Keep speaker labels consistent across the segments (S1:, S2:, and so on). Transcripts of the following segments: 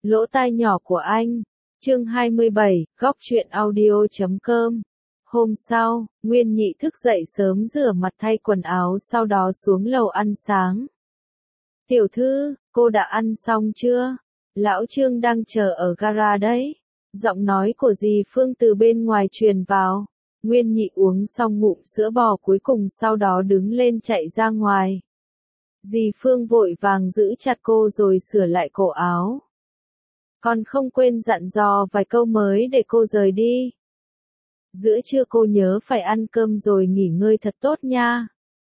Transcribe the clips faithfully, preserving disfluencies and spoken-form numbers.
S1: Lỗ tai nhỏ của anh. Chương hai mươi bảy, góc truyện audio chấm com. Hôm sau, Nguyên Nhị thức dậy sớm rửa mặt thay quần áo sau đó xuống lầu ăn sáng. Tiểu thư, cô đã ăn xong chưa? Lão Trương đang chờ ở gara đấy. Giọng nói của dì Phương từ bên ngoài truyền vào. Nguyên Nhị uống xong ngụm sữa bò cuối cùng sau đó đứng lên chạy ra ngoài. Dì Phương vội vàng giữ chặt cô rồi sửa lại cổ áo. Còn không quên dặn dò vài câu mới để cô rời đi. Giữa trưa cô nhớ phải ăn cơm rồi nghỉ ngơi thật tốt nha.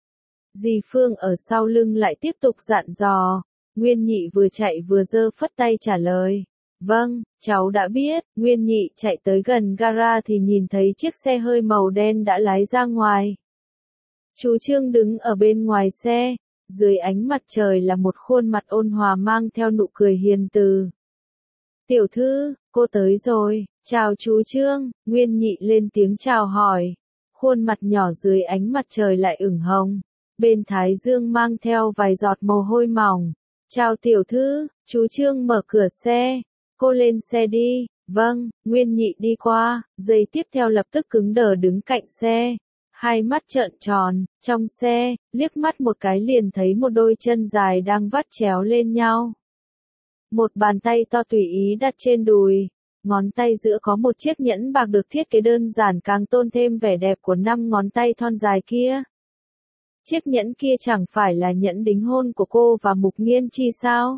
S1: Dì Phương ở sau lưng lại tiếp tục dặn dò. Nguyên Nhị vừa chạy vừa giơ phất tay trả lời. Vâng, cháu đã biết. Nguyên Nhị chạy tới gần gara thì nhìn thấy chiếc xe hơi màu đen đã lái ra ngoài. Chú Trương đứng ở bên ngoài xe. Dưới ánh mặt trời là một khuôn mặt ôn hòa mang theo nụ cười hiền từ. Tiểu thư, cô tới rồi. Chào chú Trương. Nguyên Nhị lên tiếng chào hỏi. Khuôn mặt nhỏ dưới ánh mặt trời lại ửng hồng. Bên thái dương mang theo vài giọt mồ hôi mỏng. Chào tiểu thư. Chú Trương mở cửa xe. Cô lên xe đi. Vâng. Nguyên Nhị đi qua. Giây tiếp theo lập tức cứng đờ đứng cạnh xe. Hai mắt trợn tròn. Trong xe, liếc mắt một cái liền thấy một đôi chân dài đang vắt chéo lên nhau. Một bàn tay to tùy ý đặt trên đùi. Ngón tay giữa có một chiếc nhẫn bạc được thiết kế đơn giản càng tôn thêm vẻ đẹp của năm ngón tay thon dài kia. Chiếc nhẫn kia chẳng phải là nhẫn đính hôn của cô và Mục Nghiên Chi sao?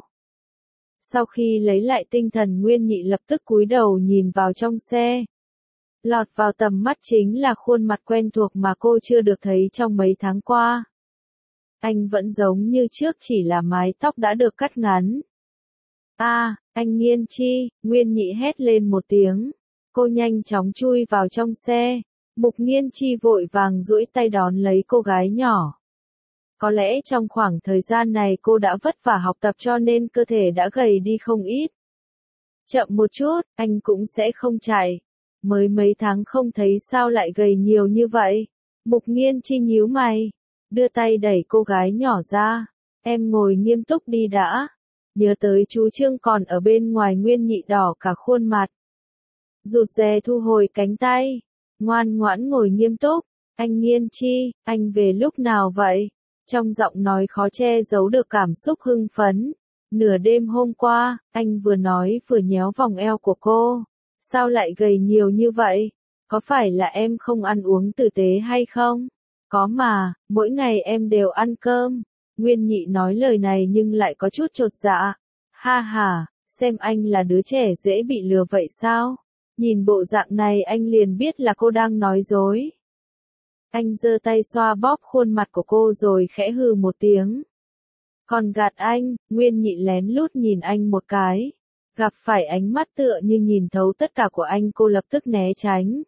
S1: Sau khi lấy lại tinh thần Nguyên Nhị lập tức cúi đầu nhìn vào trong xe. Lọt vào tầm mắt chính là khuôn mặt quen thuộc mà cô chưa được thấy trong mấy tháng qua. Anh vẫn giống như trước chỉ là mái tóc đã được cắt ngắn. A, à, anh Nghiên Chi, Nguyên Nhị hét lên một tiếng. Cô nhanh chóng chui vào trong xe. Mục Nghiên Chi vội vàng duỗi tay đón lấy cô gái nhỏ. Có lẽ trong khoảng thời gian này cô đã vất vả học tập cho nên cơ thể đã gầy đi không ít. Chậm một chút, anh cũng sẽ không chạy. Mới mấy tháng không thấy sao lại gầy nhiều như vậy. Mục Nghiên Chi nhíu mày. Đưa tay đẩy cô gái nhỏ ra. Em ngồi nghiêm túc đi đã. Nhớ tới chú Trương còn ở bên ngoài Nguyên Nhị đỏ cả khuôn mặt. Rụt rè thu hồi cánh tay. Ngoan ngoãn ngồi nghiêm túc. Anh Nghiên Chi, anh về lúc nào vậy? Trong giọng nói khó che giấu được cảm xúc hưng phấn. Nửa đêm hôm qua, anh vừa nói vừa nhéo vòng eo của cô. Sao lại gầy nhiều như vậy? Có phải là em không ăn uống tử tế hay không? Có mà, mỗi ngày em đều ăn cơm. Nguyên Nhị nói lời này nhưng lại có chút chột dạ. Ha ha, xem anh là đứa trẻ dễ bị lừa vậy sao? Nhìn bộ dạng này anh liền biết là cô đang nói dối. Anh giơ tay xoa bóp khuôn mặt của cô rồi khẽ hừ một tiếng. Còn gạt anh, Nguyên Nhị lén lút nhìn anh một cái. Gặp phải ánh mắt tựa như nhìn thấu tất cả của anh cô lập tức né tránh.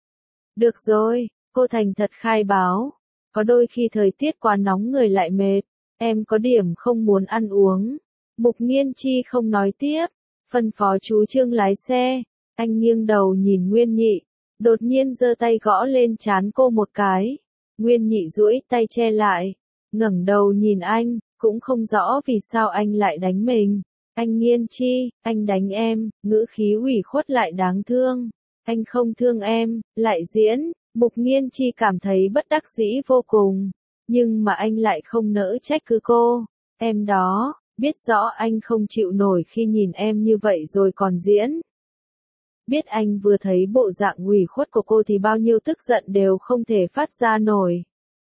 S1: Được rồi, cô thành thật khai báo. Có đôi khi thời tiết quá nóng người lại mệt. Em có điểm không muốn ăn uống. Mục Nghiên Chi không nói tiếp. Phân phó chú Trương lái xe. Anh nghiêng đầu nhìn Nguyên Nhị. Đột nhiên giơ tay gõ lên trán cô một cái. Nguyên Nhị duỗi tay che lại. Ngẩng đầu nhìn anh. Cũng không rõ vì sao anh lại đánh mình. Anh Nghiên Chi, anh đánh em. Ngữ khí ủy khuất lại đáng thương. Anh không thương em, lại diễn. Mục Nghiên Chi cảm thấy bất đắc dĩ vô cùng. Nhưng mà anh lại không nỡ trách cứ cô. Em đó, biết rõ anh không chịu nổi khi nhìn em như vậy rồi còn diễn. Biết anh vừa thấy bộ dạng ủy khuất của cô thì bao nhiêu tức giận đều không thể phát ra nổi.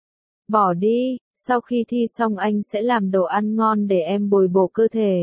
S1: Bỏ đi, sau khi thi xong anh sẽ làm đồ ăn ngon để em bồi bổ cơ thể.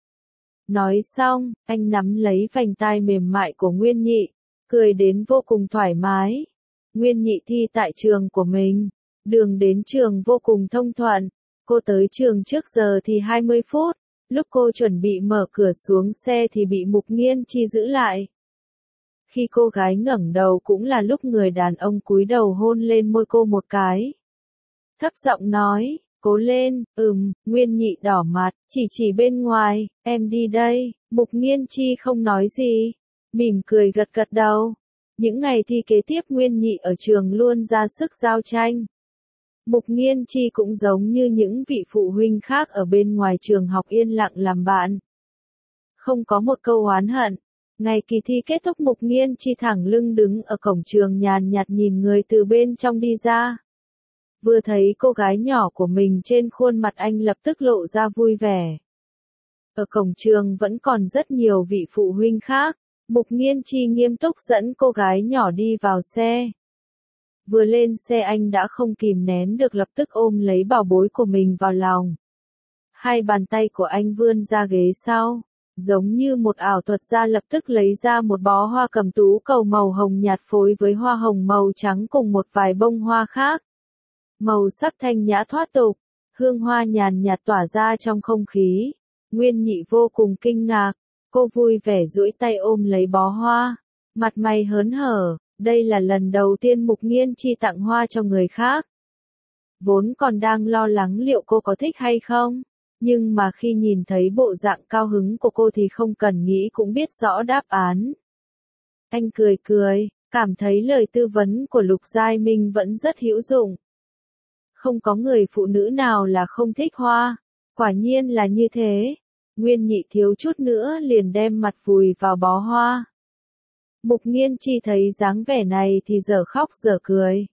S1: Nói xong, anh nắm lấy vành tai mềm mại của Nguyên Nhị, cười đến vô cùng thoải mái. Nguyên Nhị thi tại trường của mình. Đường đến trường vô cùng thông thuận. Cô tới trường trước giờ thì hai mươi phút. Lúc cô chuẩn bị mở cửa xuống xe thì bị Mục Nghiên Chi giữ lại. Khi cô gái ngẩng đầu cũng là lúc người đàn ông cúi đầu hôn lên môi cô một cái. Thấp giọng nói, cố lên, ừm, Nguyên Nhị đỏ mặt, chỉ chỉ bên ngoài, em đi đây. Mục Nghiên Chi không nói gì. Mỉm cười gật gật đầu. Những ngày thi kế tiếp Nguyên Nhị ở trường luôn ra sức giao tranh. Mục Nghiên Chi cũng giống như những vị phụ huynh khác ở bên ngoài trường học yên lặng làm bạn. Không có một câu oán hận. Ngày kỳ thi kết thúc Mục Nghiên Chi thẳng lưng đứng ở cổng trường nhàn nhạt nhìn người từ bên trong đi ra. Vừa thấy cô gái nhỏ của mình trên khuôn mặt anh lập tức lộ ra vui vẻ. Ở cổng trường vẫn còn rất nhiều vị phụ huynh khác. Mục Nghiên Chi nghiêm túc dẫn cô gái nhỏ đi vào xe. Vừa lên xe anh đã không kìm nén được lập tức ôm lấy bảo bối của mình vào lòng. Hai bàn tay của anh vươn ra ghế sau, giống như một ảo thuật ra lập tức lấy ra một bó hoa cẩm tú cầu màu hồng nhạt phối với hoa hồng màu trắng cùng một vài bông hoa khác. Màu sắc thanh nhã thoát tục, hương hoa nhàn nhạt tỏa ra trong không khí. Nguyên Nhị vô cùng kinh ngạc, cô vui vẻ duỗi tay ôm lấy bó hoa, mặt mày hớn hở, đây là lần đầu tiên Mục Nghiên Chi tặng hoa cho người khác. Vốn còn đang lo lắng liệu cô có thích hay không, nhưng mà khi nhìn thấy bộ dạng cao hứng của cô thì không cần nghĩ cũng biết rõ đáp án. Anh cười cười, cảm thấy lời tư vấn của Lục Giai Minh vẫn rất hữu dụng. Không có người phụ nữ nào là không thích hoa, quả nhiên là như thế. Nguyên Nhị thiếu chút nữa liền đem mặt vùi vào bó hoa. Mục Nghiên Chi thấy dáng vẻ này thì dở khóc dở cười.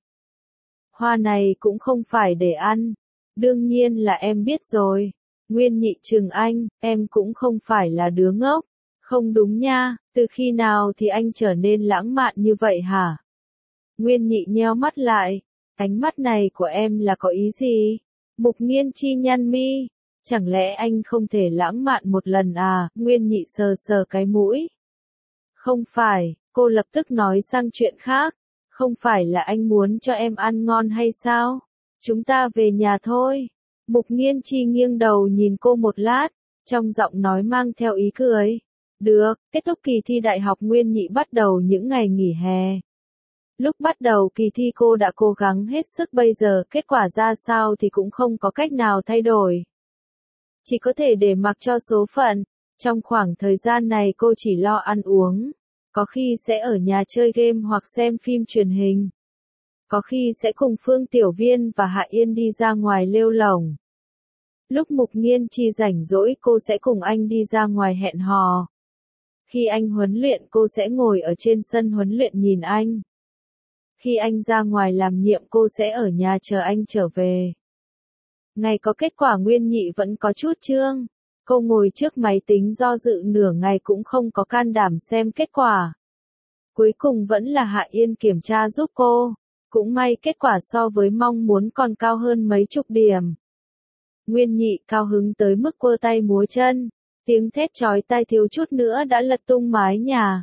S1: Hoa này cũng không phải để ăn, đương nhiên là em biết rồi. Nguyên Nhị trừng anh, em cũng không phải là đứa ngốc. Không đúng nha, từ khi nào thì anh trở nên lãng mạn như vậy hả? Nguyên Nhị nheo mắt lại, ánh mắt này của em là có ý gì? Mục Nghiên Chi nhăn mi, chẳng lẽ anh không thể lãng mạn một lần à? Nguyên Nhị sờ sờ cái mũi. Không phải, cô lập tức nói sang chuyện khác. Không phải là anh muốn cho em ăn ngon hay sao? Chúng ta về nhà thôi. Mục Nghiên Chi nghiêng đầu nhìn cô một lát, trong giọng nói mang theo ý cười. Được, kết thúc kỳ thi đại học Nguyên Nhị bắt đầu những ngày nghỉ hè. Lúc bắt đầu kỳ thi cô đã cố gắng hết sức, bây giờ kết quả ra sao thì cũng không có cách nào thay đổi. Chỉ có thể để mặc cho số phận. Trong khoảng thời gian này cô chỉ lo ăn uống. Có khi sẽ ở nhà chơi game hoặc xem phim truyền hình. Có khi sẽ cùng Phương Tiểu Viên và Hạ Yên đi ra ngoài lêu lổng. Lúc Mục Nghiên Chi rảnh rỗi cô sẽ cùng anh đi ra ngoài hẹn hò. Khi anh huấn luyện cô sẽ ngồi ở trên sân huấn luyện nhìn anh. Khi anh ra ngoài làm nhiệm cô sẽ ở nhà chờ anh trở về. Ngày có kết quả Nguyên Nhị vẫn có chút chương. Cô ngồi trước máy tính do dự nửa ngày cũng không có can đảm xem kết quả. Cuối cùng vẫn là Hạ Yên kiểm tra giúp cô. Cũng may kết quả so với mong muốn còn cao hơn mấy chục điểm. Nguyên Nhị cao hứng tới mức quơ tay múa chân. Tiếng thét chói tai thiếu chút nữa đã lật tung mái nhà.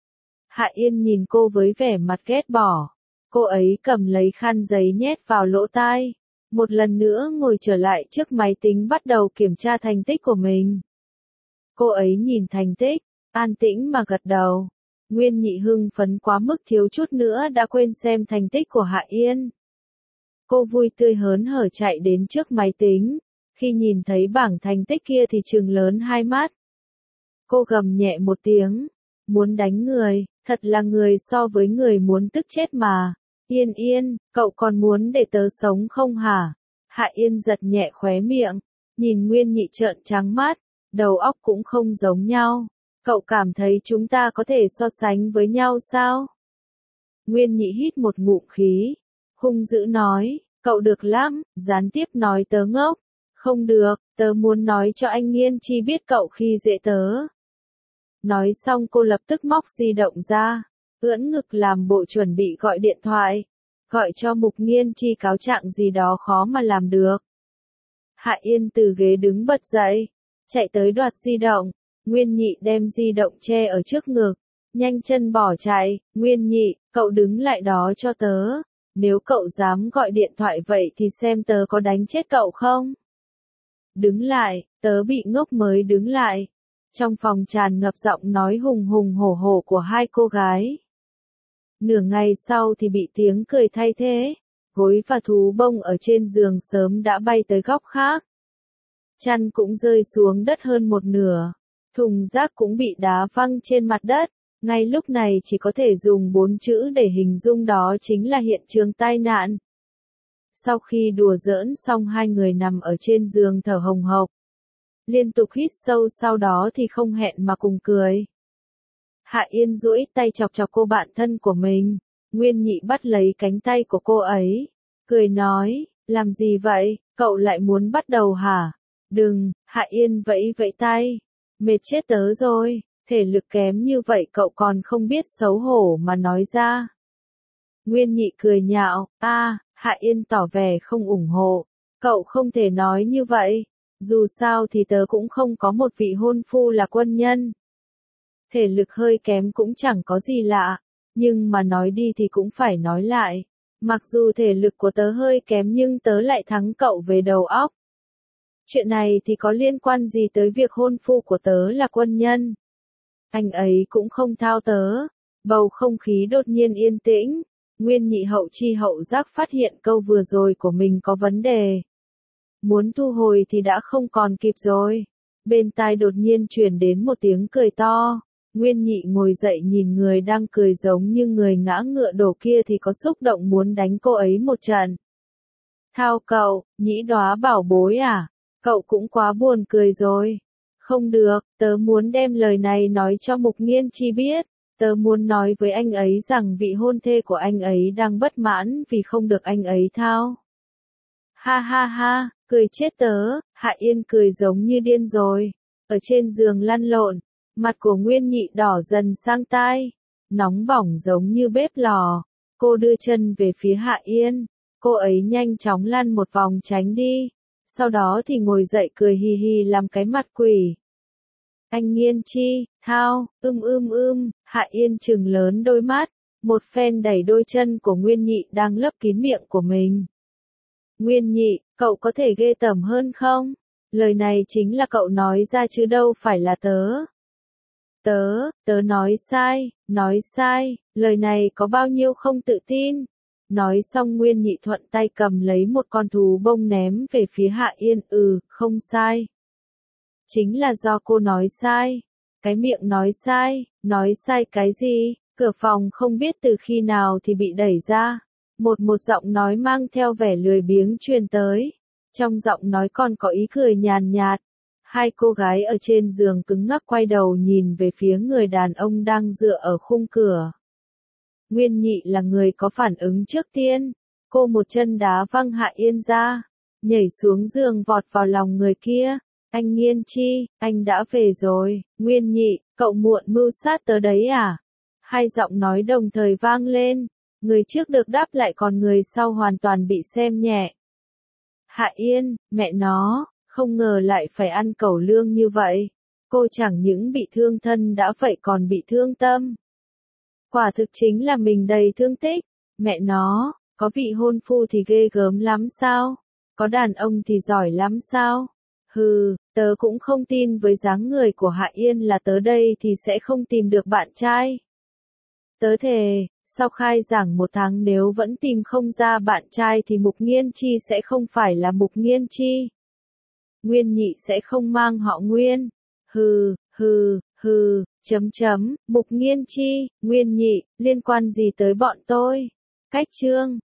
S1: Hạ Yên nhìn cô với vẻ mặt ghét bỏ. Cô ấy cầm lấy khăn giấy nhét vào lỗ tai. Một lần nữa ngồi trở lại trước máy tính bắt đầu kiểm tra thành tích của mình. Cô ấy nhìn thành tích, an tĩnh mà gật đầu. Nguyên Nhị hưng phấn quá mức thiếu chút nữa đã quên xem thành tích của Hạ Yên. Cô vui tươi hớn hở chạy đến trước máy tính. Khi nhìn thấy bảng thành tích kia thì trừng lớn hai mắt. Cô gầm nhẹ một tiếng. Muốn đánh người, thật là người so với người muốn tức chết mà. Yên Yên, cậu còn muốn để tớ sống không hả? Hạ Yên giật nhẹ khóe miệng, nhìn Nguyên Nhị trợn trắng mắt, đầu óc cũng không giống nhau. Cậu cảm thấy chúng ta có thể so sánh với nhau sao? Nguyên Nhị hít một ngụm khí, hung dữ nói, cậu được lắm, gián tiếp nói tớ ngốc. Không được, tớ muốn nói cho anh Nghiên Chi biết cậu khi dễ tớ. Nói xong cô lập tức móc di động ra. Ưỡn ngực làm bộ chuẩn bị gọi điện thoại, gọi cho Mục Nghiên Chi cáo trạng gì đó khó mà làm được. Hạ Yên từ ghế đứng bật dậy, chạy tới đoạt di động, Nguyên Nhị đem di động che ở trước ngực, nhanh chân bỏ chạy. Nguyên Nhị, cậu đứng lại đó cho tớ, nếu cậu dám gọi điện thoại vậy thì xem tớ có đánh chết cậu không? Đứng lại, tớ bị ngốc mới đứng lại. Trong phòng tràn ngập giọng nói hùng hùng hổ hổ của hai cô gái. Nửa ngày sau thì bị tiếng cười thay thế, gối và thú bông ở trên giường sớm đã bay tới góc khác. Chăn cũng rơi xuống đất hơn một nửa, thùng rác cũng bị đá văng trên mặt đất, ngay lúc này chỉ có thể dùng bốn chữ để hình dung đó chính là hiện trường tai nạn. Sau khi đùa giỡn xong hai người nằm ở trên giường thở hồng hộc. liên tục hít sâu sau đó thì không hẹn mà cùng cười. Hạ Yên duỗi tay chọc chọc cô bạn thân của mình, Nguyên Nhị bắt lấy cánh tay của cô ấy, cười nói, làm gì vậy, cậu lại muốn bắt đầu hả? Đừng, Hạ Yên vẫy vẫy tay, mệt chết tớ rồi, thể lực kém như vậy cậu còn không biết xấu hổ mà nói ra. Nguyên Nhị cười nhạo, a, Hạ Yên tỏ vẻ không ủng hộ, cậu không thể nói như vậy, dù sao thì tớ cũng không có một vị hôn phu là quân nhân. Thể lực hơi kém cũng chẳng có gì lạ, nhưng mà nói đi thì cũng phải nói lại. Mặc dù thể lực của tớ hơi kém nhưng tớ lại thắng cậu về đầu óc. Chuyện này thì có liên quan gì tới việc hôn phu của tớ là quân nhân? Anh ấy cũng không thao tớ. Bầu không khí đột nhiên yên tĩnh. Nguyên Nhị hậu chi hậu giác phát hiện câu vừa rồi của mình có vấn đề. Muốn thu hồi thì đã không còn kịp rồi. Bên tai đột nhiên truyền đến một tiếng cười to. Nguyên Nhị ngồi dậy nhìn người đang cười giống như người ngã ngựa đổ kia thì có xúc động muốn đánh cô ấy một trận. Thao cậu, Nhĩ Đóa bảo bối à? Cậu cũng quá buồn cười rồi. Không được, tớ muốn đem lời này nói cho Mục Nghiên Chi biết. Tớ muốn nói với anh ấy rằng vị hôn thê của anh ấy đang bất mãn vì không được anh ấy thao. Ha ha ha, cười chết tớ, Hạ Yên cười giống như điên rồi. Ở trên giường lăn lộn. Mặt của Nguyên Nhị đỏ dần sang tai, nóng bỏng giống như bếp lò. Cô đưa chân về phía Hạ Yên, cô ấy nhanh chóng lăn một vòng tránh đi, sau đó thì ngồi dậy cười hì hì làm cái mặt quỷ. Anh Nghiên Chi, thao, ưm ưm ưm, Hạ Yên trừng lớn đôi mắt, một phen đẩy đôi chân của Nguyên Nhị đang lấp kín miệng của mình. Nguyên Nhị, cậu có thể ghê tởm hơn không? Lời này chính là cậu nói ra chứ đâu phải là tớ. Tớ, tớ nói sai, nói sai, lời này có bao nhiêu không tự tin. Nói xong Nguyên Nhị thuận tay cầm lấy một con thú bông ném về phía Hạ Yên, ừ, không sai. Chính là do cô nói sai. Cái miệng nói sai, nói sai cái gì? Cửa phòng không biết từ khi nào thì bị đẩy ra. Một một giọng nói mang theo vẻ lười biếng truyền tới. Trong giọng nói còn có ý cười nhàn nhạt. Hai cô gái ở trên giường cứng ngắc quay đầu nhìn về phía người đàn ông đang dựa ở khung cửa. Nguyên Nhị là người có phản ứng trước tiên. Cô một chân đá văng Hạ Yên ra, nhảy xuống giường vọt vào lòng người kia. Anh Nghiên Chi, anh đã về rồi. Nguyên Nhị, cậu muộn mưu sát tớ đấy à? Hai giọng nói đồng thời vang lên. Người trước được đáp lại còn người sau hoàn toàn bị xem nhẹ. Hạ Yên, mẹ nó. Không ngờ lại phải ăn cẩu lương như vậy. Cô chẳng những bị thương thân đã vậy còn bị thương tâm. Quả thực chính là mình đầy thương tích. Mẹ nó, có vị hôn phu thì ghê gớm lắm sao? Có đàn ông thì giỏi lắm sao? Hừ, tớ cũng không tin với dáng người của Hạ Yên là tớ đây thì sẽ không tìm được bạn trai. Tớ thề, sau khai giảng một tháng nếu vẫn tìm không ra bạn trai thì Mục Nghiên Chi sẽ không phải là Mục Nghiên Chi. Nguyên Nhị sẽ không mang họ Nguyên. Hừ, hừ, hừ, chấm chấm, Mục Nghiên Chi, Nguyên Nhị, liên quan gì tới bọn tôi? Cách chương